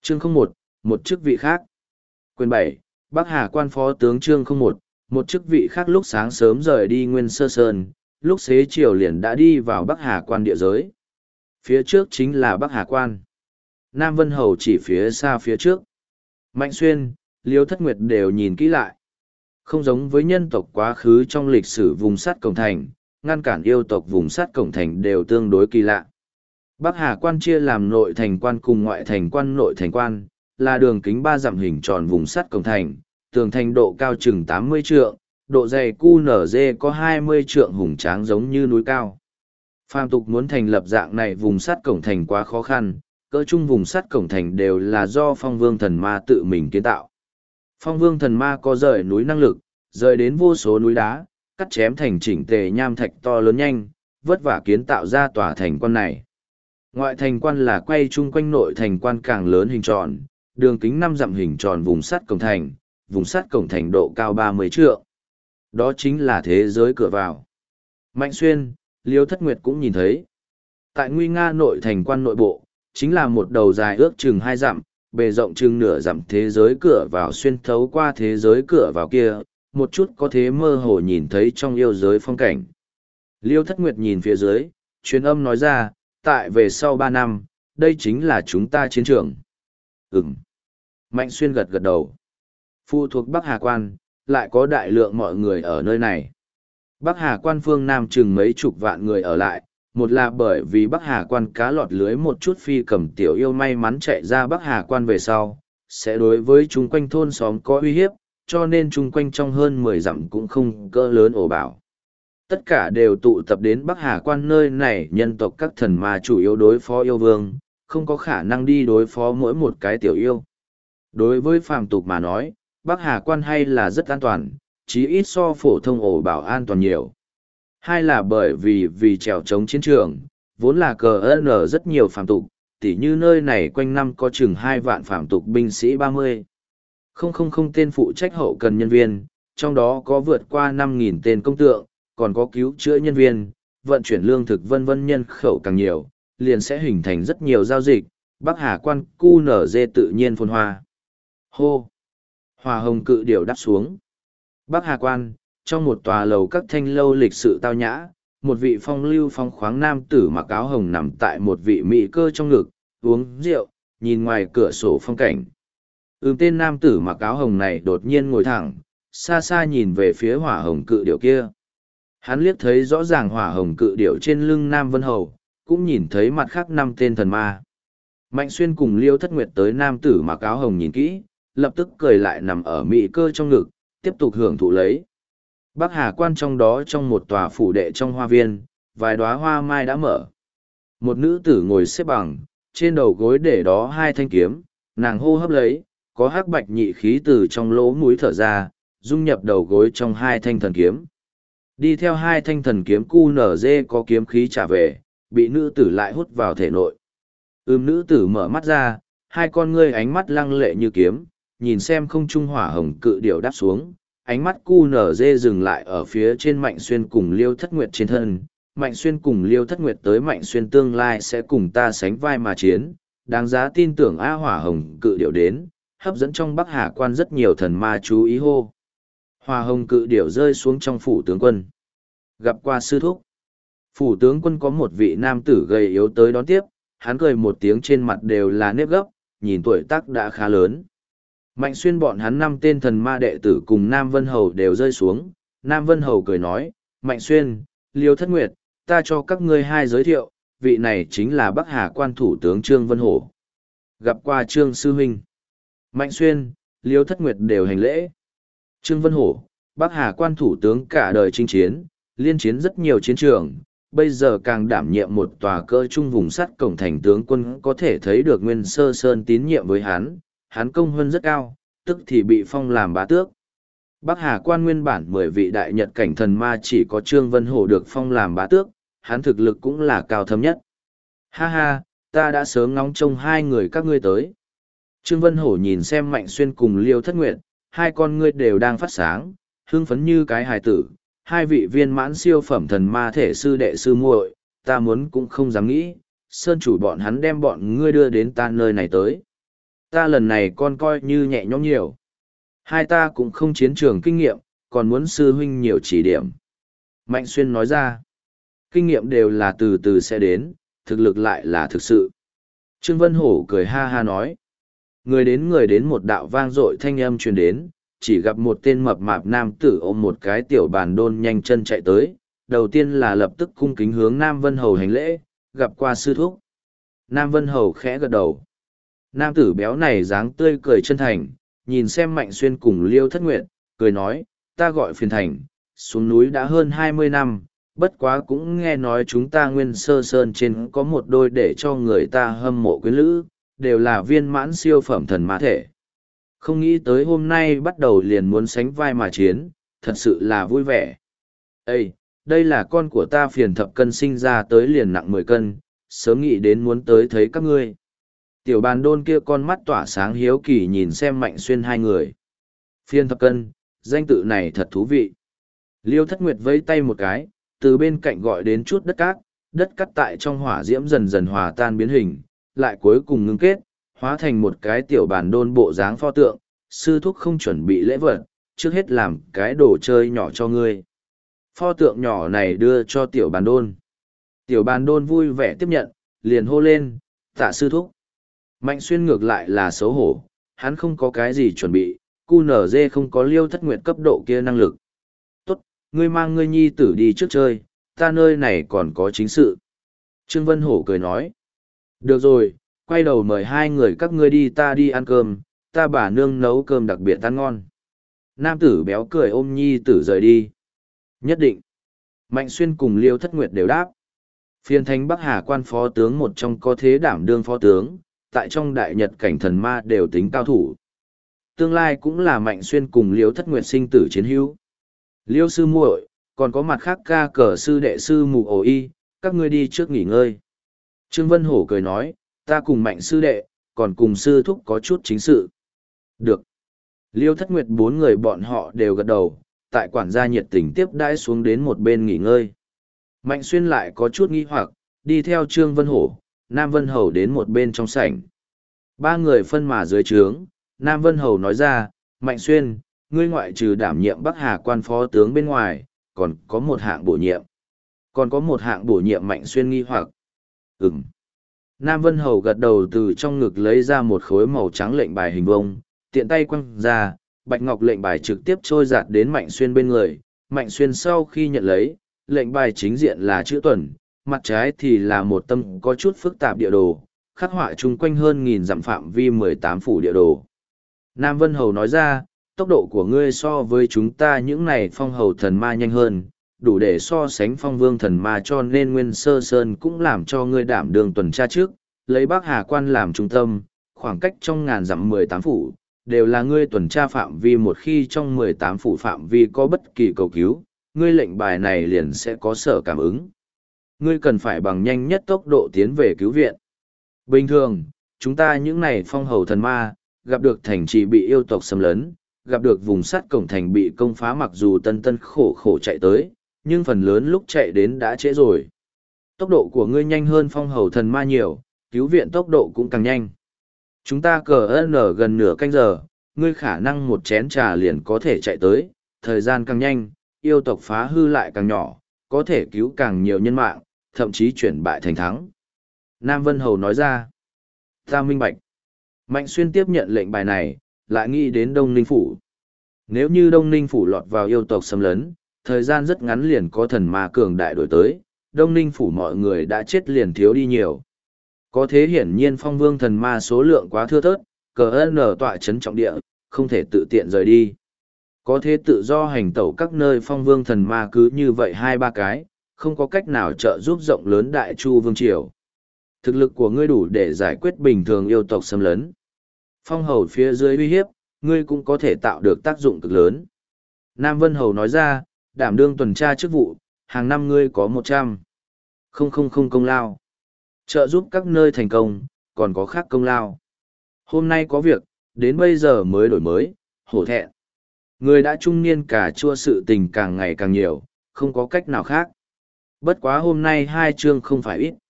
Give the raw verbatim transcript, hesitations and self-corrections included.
Chương không một, một chức vị khác. Quyền bảy, Bắc Hà quan phó tướng chương không một, một chức vị khác lúc sáng sớm rời đi Nguyên Sơ Sơn, lúc xế chiều liền đã đi vào Bắc Hà quan địa giới. Phía trước chính là Bắc Hà quan. Nam Vân Hầu chỉ phía xa phía trước. Mạnh Xuyên, Liêu Thất Nguyệt đều nhìn kỹ lại. Không giống với nhân tộc quá khứ trong lịch sử vùng sắt cổng thành, ngăn cản yêu tộc vùng sắt cổng thành đều tương đối kỳ lạ. Bắc Hà quan chia làm nội thành quan cùng ngoại thành quan. Nội thành quan là đường kính ba dặm hình tròn vùng sắt cổng thành, tường thành độ cao chừng tám mươi trượng, độ dày cu nở dê có hai mươi trượng, hùng tráng giống như núi cao. Phàm tục muốn thành lập dạng này vùng sắt cổng thành quá khó khăn, cỡ chung vùng sắt cổng thành đều là do Phong Vương Thần Ma tự mình kiến tạo. Phong Vương Thần Ma có rời núi năng lực, rời đến vô số núi đá, cắt chém thành chỉnh tề nham thạch to lớn nhanh, vất vả kiến tạo ra tòa thành quan này. Ngoại thành quan là quay chung quanh nội thành quan càng lớn hình tròn, đường kính năm dặm hình tròn vùng sắt cổng thành, vùng sắt cổng thành độ cao ba mươi trượng. Đó chính là thế giới cửa vào. Mạnh Xuyên, Liêu Thất Nguyệt cũng nhìn thấy. Tại nguy nga nội thành quan nội bộ, chính là một đầu dài ước chừng hai dặm, bề rộng chừng nửa dặm thế giới cửa vào, xuyên thấu qua thế giới cửa vào kia, một chút có thế mơ hồ nhìn thấy trong yêu giới phong cảnh. Liêu Thất Nguyệt nhìn phía dưới, truyền âm nói ra, tại về sau ba năm, đây chính là chúng ta chiến trường. Ừm. Mạnh Xuyên gật gật đầu. Phụ thuộc Bắc Hà quan, lại có đại lượng mọi người ở nơi này. Bắc Hà quan phương Nam chừng mấy chục vạn người ở lại, một là bởi vì Bắc Hà quan cá lọt lưới một chút phi cầm tiểu yêu may mắn chạy ra Bắc Hà quan về sau, sẽ đối với chung quanh thôn xóm có uy hiếp, cho nên chung quanh trong hơn mười dặm cũng không cỡ lớn ổ bảo. Tất cả đều tụ tập đến Bắc Hà quan nơi này, nhân tộc các thần ma chủ yếu đối phó yêu vương, không có khả năng đi đối phó mỗi một cái tiểu yêu. Đối với phàm tục mà nói, Bắc Hà quan hay là rất an toàn, chí ít so phổ thông ổ bảo an toàn nhiều. Hai là bởi vì vì trèo chống chiến trường, vốn là cờ ơn rất nhiều phàm tục, tỉ như nơi này quanh năm có chừng hai vạn phàm tục binh sĩ ba mươi. Không không không tên phụ trách hậu cần nhân viên, trong đó có vượt qua năm nghìn tên công tượng, còn có cứu chữa nhân viên, vận chuyển lương thực vân vân, nhân khẩu càng nhiều, liền sẽ hình thành rất nhiều giao dịch, Bắc Hà quan cu nở dê tự nhiên phồn hoa. Hô! Hòa hồng cự điểu đáp xuống. Bắc Hà quan, trong một tòa lầu các thanh lâu lịch sự tao nhã, một vị phong lưu phong khoáng nam tử mặc áo hồng nằm tại một vị mỹ cơ trong ngực, uống rượu, nhìn ngoài cửa sổ phong cảnh. Ừm, tên nam tử mặc áo hồng này đột nhiên ngồi thẳng, xa xa nhìn về phía hỏa hồng cự điểu kia. Hắn liếc thấy rõ ràng hỏa hồng cự điểu trên lưng Nam Vân Hầu, cũng nhìn thấy mặt khác năm tên thần ma. Mạnh Xuyên cùng Liêu Thất Nguyệt tới nam tử mặc áo hồng nhìn kỹ, lập tức cười lại nằm ở mỹ cơ trong ngực, tiếp tục hưởng thụ lấy. Bắc Hà quan trong đó, trong một tòa phủ đệ trong hoa viên, vài đóa hoa mai đã mở. Một nữ tử ngồi xếp bằng, trên đầu gối để đó hai thanh kiếm, nàng hô hấp lấy, có hắc bạch nhị khí từ trong lỗ mũi thở ra, dung nhập đầu gối trong hai thanh thần kiếm. Đi theo hai thanh thần kiếm cu nở dê có kiếm khí trả về, bị nữ tử lại hút vào thể nội. Ưm, nữ tử mở mắt ra, hai con ngươi ánh mắt lăng lệ như kiếm, nhìn xem không trung hỏa hồng cự điểu đáp xuống, ánh mắt cu nở dê dừng lại ở phía trên Mạnh Xuyên cùng Liêu Thất Nguyệt trên thân. Mạnh Xuyên cùng Liêu Thất Nguyệt tới, Mạnh Xuyên tương lai sẽ cùng ta sánh vai mà chiến, đáng giá tin tưởng. A hỏa hồng cự điểu đến, hấp dẫn trong Bắc Hà quan rất nhiều thần ma chú ý hô. Hỏa hồng cự điểu rơi xuống trong phủ tướng quân. Gặp qua sư thúc. Phủ tướng quân có một vị nam tử gầy yếu tới đón tiếp, hắn cười một tiếng, trên mặt đều là nếp gấp, nhìn tuổi tác đã khá lớn. Mạnh Xuyên bọn hắn năm tên thần ma đệ tử cùng Nam Vân Hầu đều rơi xuống. Nam Vân Hầu cười nói, Mạnh Xuyên, Liêu Thất Nguyệt, ta cho các ngươi hai giới thiệu, vị này chính là Bắc Hà quan thủ tướng Trương Vân Hổ. Gặp qua Trương sư huynh. Mạnh Xuyên, Liêu Thất Nguyệt đều hành lễ. Trương Vân Hổ, Bắc Hà quan thủ tướng cả đời chinh chiến, liên chiến rất nhiều chiến trường, bây giờ càng đảm nhiệm một tòa cơ trung vùng sắt cổng thành tướng quân, có thể thấy được Nguyên Sơ Sơn tín nhiệm với hắn, hắn công hơn rất cao, tức thì bị phong làm bá tước. Bắc Hà quan nguyên bản mười vị đại nhật cảnh thần ma chỉ có Trương Vân Hổ được phong làm bá tước, hắn thực lực cũng là cao thâm nhất. Ha ha, ta đã sớm ngóng trông hai người các ngươi tới. Trương Vân Hổ nhìn xem Mạnh Xuyên cùng Liêu Thất Nguyệt, hai con ngươi đều đang phát sáng, hưng phấn như cái hài tử. Hai vị viên mãn siêu phẩm thần ma thể sư đệ sư muội, ta muốn cũng không dám nghĩ, sơn chủ bọn hắn đem bọn ngươi đưa đến ta nơi này tới. Ta lần này con coi như nhẹ nhõm nhiều. Hai ta cũng không chiến trường kinh nghiệm, còn muốn sư huynh nhiều chỉ điểm. Mạnh Xuyên nói ra, kinh nghiệm đều là từ từ sẽ đến, thực lực lại là thực sự. Trương Vân Hổ cười ha ha nói. Người đến người đến một đạo vang dội thanh âm truyền đến, chỉ gặp một tên mập mạp nam tử ôm một cái tiểu bàn đôn nhanh chân chạy tới. Đầu tiên là lập tức cung kính hướng Nam Vân Hầu hành lễ, gặp qua sư thúc. Nam Vân Hầu khẽ gật đầu. Nam tử béo này dáng tươi cười chân thành, nhìn xem Mạnh Xuyên cùng Liêu Thất Nguyệt, cười nói, ta gọi phiền thành, xuống núi đã hơn hai mươi năm, bất quá cũng nghe nói chúng ta Nguyên Sơ Sơn trên có một đôi để cho người ta hâm mộ quyến lữ, đều là viên mãn siêu phẩm thần ma thể. Không nghĩ tới hôm nay bắt đầu liền muốn sánh vai mà chiến, thật sự là vui vẻ. Ê, đây là con của ta phiền thập cân sinh ra tới liền nặng mười cân, sớm nghĩ đến muốn tới thấy các ngươi. Tiểu bàn đôn kia con mắt tỏa sáng hiếu kỳ nhìn xem Mạnh Xuyên hai người. Phiền thập cân, danh tự này thật thú vị. Liêu Thất Nguyệt vẫy tay một cái, từ bên cạnh gọi đến chút đất cát, đất cát tại trong hỏa diễm dần dần hòa tan biến hình, lại cuối cùng ngưng kết, hóa thành một cái tiểu bàn đôn bộ dáng pho tượng. Sư thúc không chuẩn bị lễ vật, trước hết làm cái đồ chơi nhỏ cho ngươi. Pho tượng nhỏ này đưa cho tiểu bàn đôn. Tiểu bàn đôn vui vẻ tiếp nhận, liền hô lên, tạ sư thúc. Mạnh Xuyên ngược lại là xấu hổ, hắn không có cái gì chuẩn bị, cu nở dê không có Liêu Thất Nguyệt cấp độ kia năng lực. Tốt, ngươi mang ngươi nhi tử đi trước chơi, ta nơi này còn có chính sự. Trương Vân Hổ cười nói. Được rồi, quay đầu mời hai người các ngươi đi ta đi ăn cơm, ta bà nương nấu cơm đặc biệt ăn ngon. Nam tử béo cười ôm nhi tử rời đi. Nhất định. Mạnh Xuyên cùng Liêu Thất Nguyệt đều đáp. Phiên thánh Bắc Hà quan phó tướng một trong có thế đảm đương phó tướng, tại trong đại nhật cảnh thần ma đều tính cao thủ. Tương lai cũng là Mạnh Xuyên cùng Liêu Thất Nguyệt sinh tử chiến hữu. Liêu sư muội, còn có mặt khác ca cờ sư đệ sư mù ổ y, các ngươi đi trước nghỉ ngơi. Trương Vân Hổ cười nói, ta cùng Mạnh sư đệ, còn cùng sư thúc có chút chính sự. Được. Liêu Thất Nguyệt bốn người bọn họ đều gật đầu, tại quản gia nhiệt tình tiếp đãi xuống đến một bên nghỉ ngơi. Mạnh Xuyên lại có chút nghi hoặc, đi theo Trương Vân Hổ, Nam Vân Hầu đến một bên trong sảnh. Ba người phân mà dưới trướng, Nam Vân Hầu nói ra, Mạnh Xuyên, ngươi ngoại trừ đảm nhiệm Bắc Hà quan phó tướng bên ngoài, còn có một hạng bổ nhiệm. Còn có một hạng bổ nhiệm Mạnh Xuyên nghi hoặc. Ừm. Nam Vân Hầu gật đầu từ trong ngực lấy ra một khối màu trắng lệnh bài hình vông, tiện tay quăng ra, bạch ngọc lệnh bài trực tiếp trôi giạt đến Mạnh Xuyên bên người. Mạnh Xuyên sau khi nhận lấy, lệnh bài chính diện là chữ tuần, mặt trái thì là một tâm có chút phức tạp địa đồ, khắc họa chung quanh hơn nghìn dặm phạm vi mười tám phủ địa đồ. Nam Vân Hầu nói ra, tốc độ của ngươi so với chúng ta những này phong hầu thần ma nhanh hơn, đủ để so sánh phong vương thần ma, cho nên Nguyên Sơ Sơn cũng làm cho ngươi đảm đường tuần tra trước, lấy Bắc Hà quan làm trung tâm, khoảng cách trong ngàn dặm mười tám phủ, đều là ngươi tuần tra phạm vi, một khi trong mười tám phủ phạm vi có bất kỳ cầu cứu, ngươi lệnh bài này liền sẽ có sở cảm ứng. Ngươi cần phải bằng nhanh nhất tốc độ tiến về cứu viện. Bình thường, chúng ta những này phong hầu thần ma, gặp được thành trì bị yêu tộc xâm lấn, gặp được vùng sắt cổng thành bị công phá, mặc dù tân tân khổ khổ chạy tới, nhưng phần lớn lúc chạy đến đã trễ rồi. Tốc độ của ngươi nhanh hơn phong hầu thần ma nhiều, cứu viện tốc độ cũng càng nhanh. Chúng ta cờ ơn ở gần nửa canh giờ, ngươi khả năng một chén trà liền có thể chạy tới, thời gian càng nhanh, yêu tộc phá hư lại càng nhỏ, có thể cứu càng nhiều nhân mạng, thậm chí chuyển bại thành thắng. Nam Vân Hầu nói ra, ta minh bạch. Mạnh Xuyên tiếp nhận lệnh bài này, lại nghĩ đến Đông Ninh Phủ. Nếu như Đông Ninh Phủ lọt vào yêu tộc xâm lấn, thời gian rất ngắn liền có thần ma cường đại đổi tới, Đông Ninh Phủ mọi người đã chết liền thiếu đi nhiều. Có thế hiển nhiên phong vương thần ma số lượng quá thưa thớt, cờ ơn ở tọa trấn trọng địa, không thể tự tiện rời đi. Có thế tự do hành tẩu các nơi phong vương thần ma cứ như vậy hai ba cái, không có cách nào trợ giúp rộng lớn đại chu vương triều. Thực lực của ngươi đủ để giải quyết bình thường yêu tộc xâm lấn. Phong hầu phía dưới uy hiếp, ngươi cũng có thể tạo được tác dụng cực lớn. Nam Vân Hầu nói ra, đảm đương tuần tra chức vụ, hàng năm ngươi có một trăm không không không công lao. Trợ giúp các nơi thành công, còn có khác công lao. Hôm nay có việc, đến bây giờ mới đổi mới, hổ thẹn. Người đã trung niên cả chua sự tình càng ngày càng nhiều, không có cách nào khác. Bất quá hôm nay hai chương không phải ít.